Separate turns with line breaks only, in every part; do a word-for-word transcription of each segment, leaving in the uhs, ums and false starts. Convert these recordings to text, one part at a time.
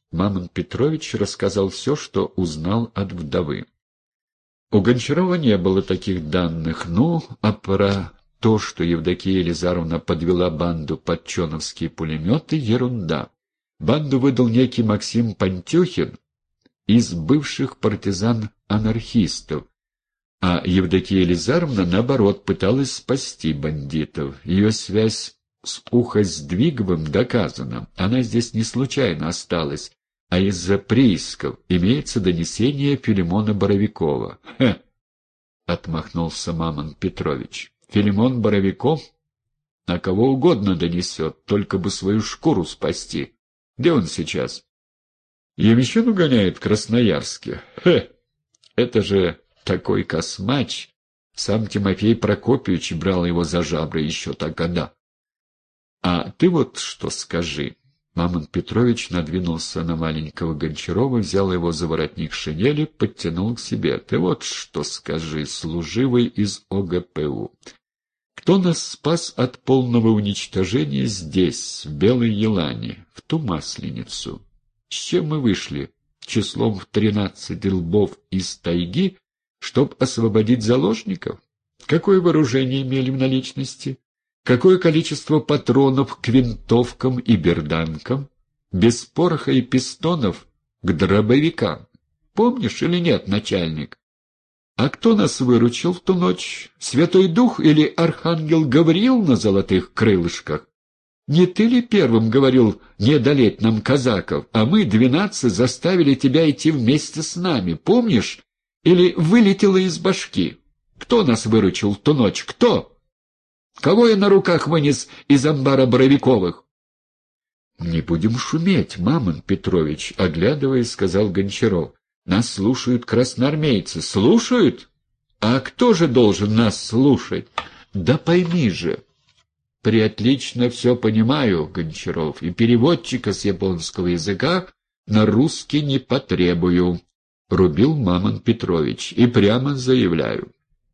Мамонт Петрович рассказал все, что узнал от вдовы. У Гончарова не было таких данных, ну, а про то, что Евдокия Елизаровна подвела банду под чоновские пулеметы, ерунда. Банду выдал некий Максим Пантюхин из бывших партизан-анархистов, а Евдокия Елизаровна, наоборот, пыталась спасти бандитов. Ее связь с Ухоздвиговым доказана. Она здесь не случайно осталась, а из-за приисков. Имеется донесение Филимона Боровикова. — Хе! — отмахнулся Мамонт Петрович. — Филимон Боровиков на кого угодно донесет, только бы свою шкуру спасти. Где он сейчас? — Емещину гоняет в Красноярске. Хе! Это же такой космач! Сам Тимофей Прокопьевич брал его за жабры еще тогда. — А ты вот что скажи. Мамонт Петрович надвинулся на маленького Гончарова, взял его за воротник шинели, подтянул к себе. — Ты вот что скажи, служивый из О Г П У. Кто нас спас от полного уничтожения здесь, в Белой Елане, в ту Масленицу? С чем мы вышли? Числом в тринадцать лбов из тайги, чтоб освободить заложников? Какое вооружение имели в наличности? Какое количество патронов к винтовкам и берданкам? Без пороха и пистонов к дробовикам. Помнишь или нет, начальник? А кто нас выручил в ту ночь? Святой Дух или архангел Гавриил на золотых крылышках? Не ты ли первым говорил не одолеть нам казаков, а мы, двенадцать, заставили тебя идти вместе с нами, помнишь? Или вылетело из башки? Кто нас выручил в ту ночь? Кто? Кого я на руках вынес из амбара Боровиковых? — Не будем шуметь, Мамонт Петрович, — оглядываясь, сказал Гончаров. — Нас слушают красноармейцы. — Слушают? А кто же должен нас слушать? Да пойми же. — Приотлично все понимаю, Гончаров, и переводчика с японского языка на русский не потребую, — рубил Мамонт Петрович, — и прямо заявляю.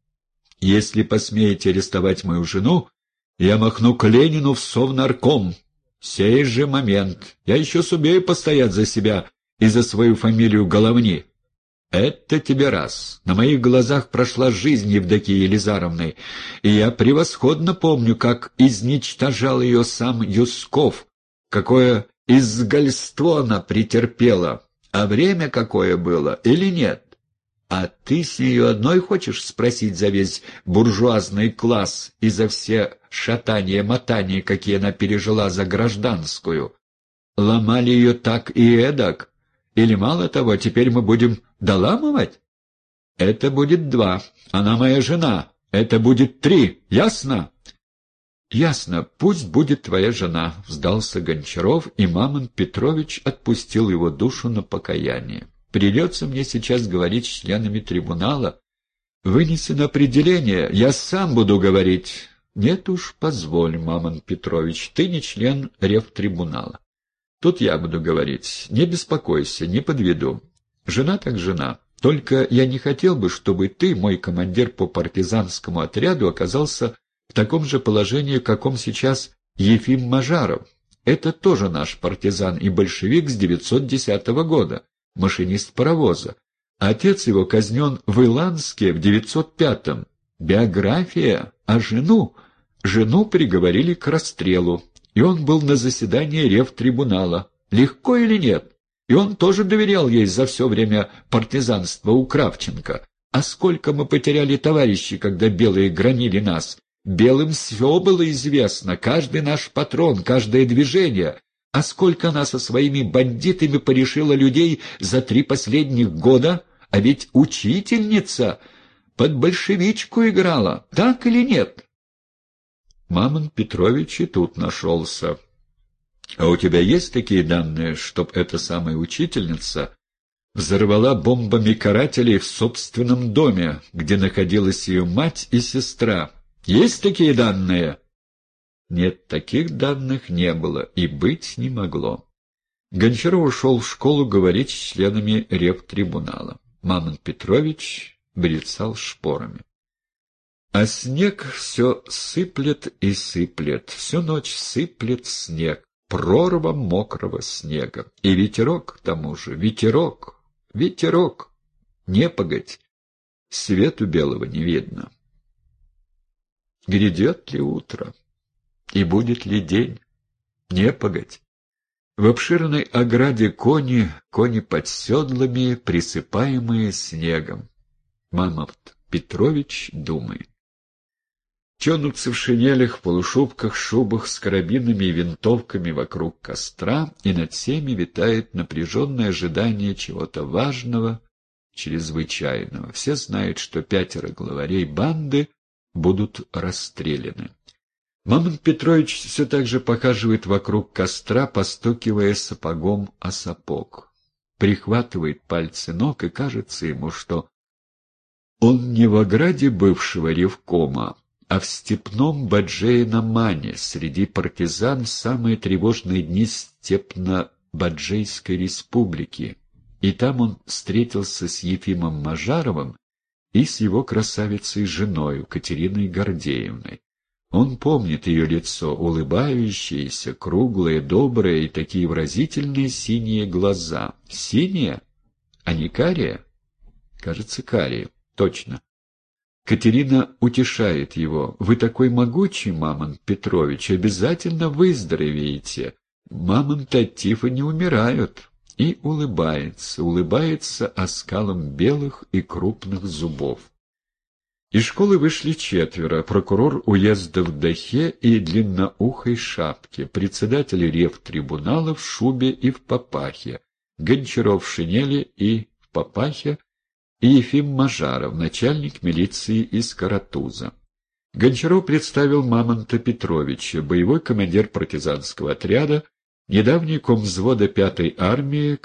Если посмеете арестовать мою жену, я махну к Ленину в Совнарком. Сей же момент. Я еще сумею постоять за себя и за свою фамилию Головни. Это тебе раз. На моих глазах прошла жизнь Евдокии Елизаровны, и я превосходно помню, как изничтожал ее сам Юсков, какое изгольство она претерпела, а время какое было или нет. А ты с нее одной хочешь спросить за весь буржуазный класс и за все шатания-мотания, какие она пережила за гражданскую? Ломали ее так и эдак? Или мало того, теперь мы будем доламывать? Это будет два. Она моя жена. Это будет три. Ясно? Ясно. Пусть будет твоя жена, — сдался Гончаров, и Мамонт Петрович отпустил его душу на покаяние. Придется мне сейчас говорить с членами трибунала. Вынесено определение, я сам буду говорить. Нет уж, позволь, Мамонт Петрович, ты не член ревтрибунала. Тут я буду говорить. Не беспокойся, не подведу. Жена так жена. Только я не хотел бы, чтобы ты, мой командир по партизанскому отряду, оказался в таком же положении, в каком сейчас Ефим Мажаров. Это тоже наш партизан и большевик с девятьсот десятого года. Машинист паровоза. Отец его казнен в Иланске в девятьсот пятом. Биография, а жену? Жену приговорили к расстрелу, и он был на заседании ревтрибунала. Легко или нет? И он тоже доверял ей за все время партизанства у Кравченко. А сколько мы потеряли товарищей, когда белые громили нас? Белым все было известно, каждый наш патрон, каждое движение. А сколько она со своими бандитами порешила людей за три последних года? А ведь учительница под большевичку играла, так или нет? Мамонт Петрович и тут нашелся. — А у тебя есть такие данные, чтоб эта самая учительница взорвала бомбами карателей в собственном доме, где находилась ее мать и сестра? Есть такие данные? Нет, таких данных не было и быть не могло. Гончаров ушел в школу говорить с членами ревтрибунала. Мамонт Петрович брецал шпорами. А снег все сыплет и сыплет, всю ночь сыплет снег. прорва мокрого снега. И ветерок к тому же, ветерок, ветерок, непогодь, свету белого не видно. Грядет ли утро, и будет ли день? Непогодь. В обширной ограде кони, кони под седлами, присыпаемые снегом. Мамонт Петрович думает. Тянутся в шинелях, полушубках, шубах с карабинами и винтовками вокруг костра, и над всеми витает напряженное ожидание чего-то важного, чрезвычайного. Все знают, что пятеро главарей банды будут расстреляны. Мамонт Петрович все так же похаживает вокруг костра, постукивая сапогом о сапог. Прихватывает пальцы ног, и кажется ему, что он не в ограде бывшего ревкома, а в степном Баджея-на-Мане, среди партизан в самые тревожные дни Степно-Баджейской республики. И там он встретился с Ефимом Мажаровым и с его красавицей-женою Катериной Гордеевной. Он помнит ее лицо, улыбающееся, круглое, доброе и такие выразительные синие глаза. Синие? А не карие? Кажется, карие. Точно. Катерина утешает его. «Вы такой могучий, Мамонт Петрович, обязательно выздоровеете. Мамонты от тифа не умирают». И улыбается, улыбается оскалом белых и крупных зубов. Из школы вышли четверо: прокурор уезда в дахе и длинноухой шапке, председатель ревтрибунала в шубе и в папахе, Гончаров в шинели и в папахе, и Ефим Мажаров, начальник милиции из Каратуза. Гончаров представил Мамонта Петровича, боевой командир партизанского отряда, недавний комвзвода пятой армии,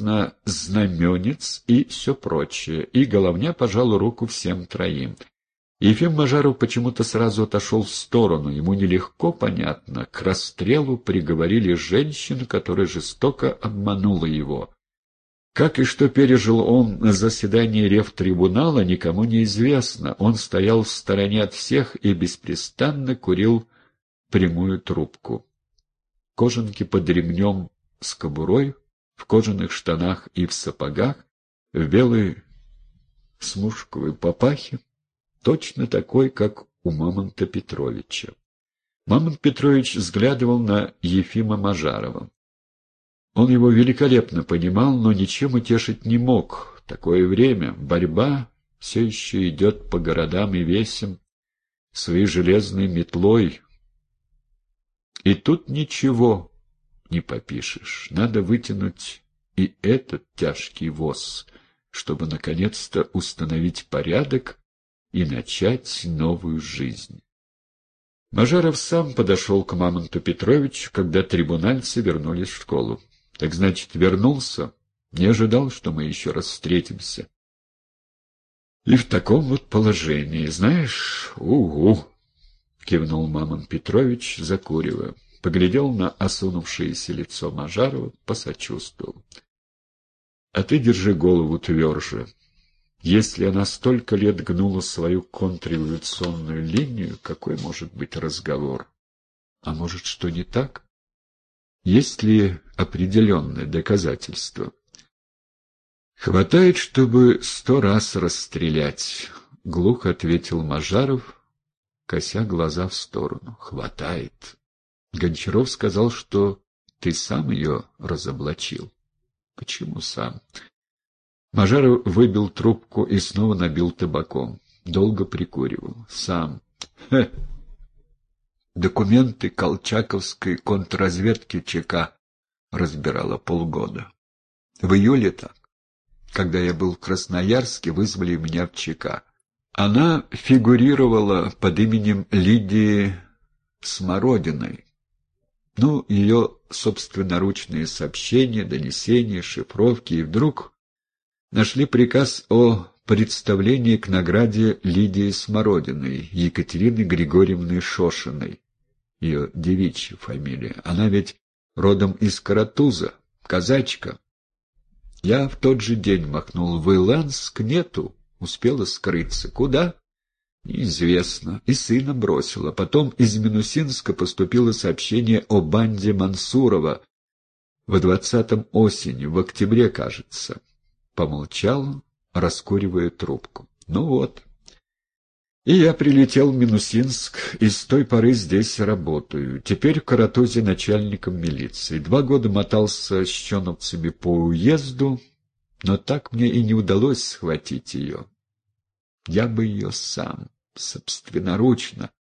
краснознаменец и все прочее, и головня пожал руку всем троим. Ефим Мажаров почему-то сразу отошел в сторону, ему нелегко, понятно, к расстрелу приговорили женщину, которая жестоко обманула его. Как и что пережил он на заседании ревтрибунала, никому не известно. Он стоял в стороне от всех и беспрестанно курил прямую трубку. Кожанки под ремнем с кобурой, в кожаных штанах и в сапогах, в белой смушковой папахе, точно такой, как у Мамонта Петровича. Мамонт Петрович взглядывал на Ефима Мажарова. Он его великолепно понимал, но ничем утешить не мог. Такое время, борьба все еще идет по городам и весям своей железной метлой. И тут ничего не попишешь. Надо вытянуть и этот тяжкий воз, чтобы наконец-то установить порядок и начать новую жизнь. Мажаров сам подошел к Мамонту Петровичу, когда трибунальцы вернулись в школу. — Так значит, вернулся? Не ожидал, что мы еще раз встретимся. — И в таком вот положении, знаешь, угу, — кивнул Мамонт Петрович, закуривая. Поглядел на осунувшееся лицо Мажарова, посочувствовал. — А ты держи голову тверже. Если она столько лет гнула свою контрреволюционную линию, какой может быть разговор? А может, что не так? Есть ли определенные доказательства? Хватает, чтобы сто раз расстрелять, — глухо ответил Мажаров, кося глаза в сторону. Хватает. Гончаров сказал, что ты сам ее разоблачил. Почему сам? Мажаров выбил трубку и снова набил табаком. Долго прикуривал. Сам. Хе. Документы колчаковской контрразведки ЧК разбирала полгода. В июле так. Когда я был в Красноярске, вызвали меня в ЧК. Она фигурировала под именем Лидии Смородиной. Ну, ее собственноручные сообщения, донесения, шифровки, и вдруг нашли приказ о представлении к награде Лидии Смородиной, Екатерины Григорьевны Шошиной, ее девичья фамилия. Она ведь родом из Каратуза, казачка. Я в тот же день махнул в Иланск, нету, успела скрыться. Куда? Неизвестно. И сына бросила. Потом из Минусинска поступило сообщение о банде Мансурова. В двадцатом осенью, в октябре, кажется. Помолчал, раскуривая трубку. Ну вот. И я прилетел в Минусинск, и с той поры здесь работаю. Теперь в Каратузе начальником милиции. Два года мотался с чоновцами по уезду, но так мне и не удалось схватить ее. Я бы ее сам, собственноручно.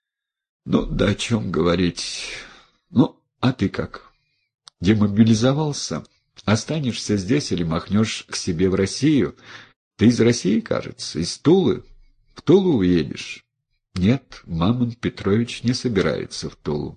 Ну, да о чем говорить. Ну, а ты как? Демобилизовался? Останешься здесь или махнешь к себе в Россию? Ты из России, кажется, из Тулы? В Тулу уедешь? Нет, Мамон Петрович не собирается в Тулу.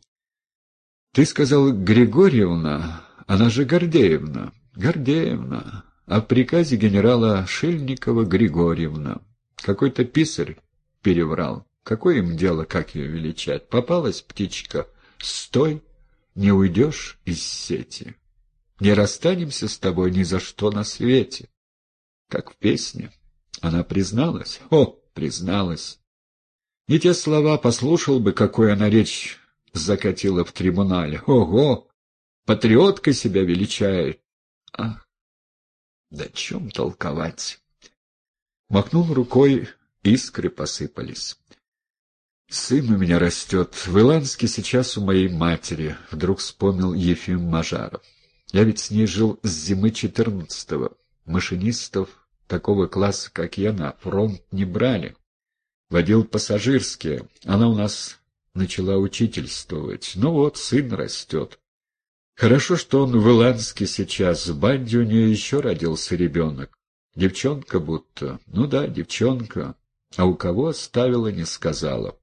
Ты сказал Григорьевна, она же Гордеевна. Гордеевна. А в приказе генерала Шильникова Григорьевна. Какой-то писарь переврал. Какое им дело, как ее величать? Попалась птичка. Стой, не уйдешь из сети. Не расстанемся с тобой ни за что на свете. Как в песне. Она призналась? О, призналась. Не те слова послушал бы, какой она речь закатила в трибунале. Ого! Патриоткой себя величает. Ах, да чем толковать? Махнул рукой, искры посыпались. Сын у меня растет. В Иланске сейчас у моей матери. Вдруг вспомнил Ефим Мажаров. Я ведь с ней жил с зимы четырнадцатого. Машинистов такого класса, как я, на фронт не брали. Водил пассажирские. Она у нас начала учительствовать. Ну вот, сын растет. Хорошо, что он в Иланске сейчас. В банде у нее еще родился ребенок. Девчонка будто. Ну да, девчонка. А у кого оставила, не сказала.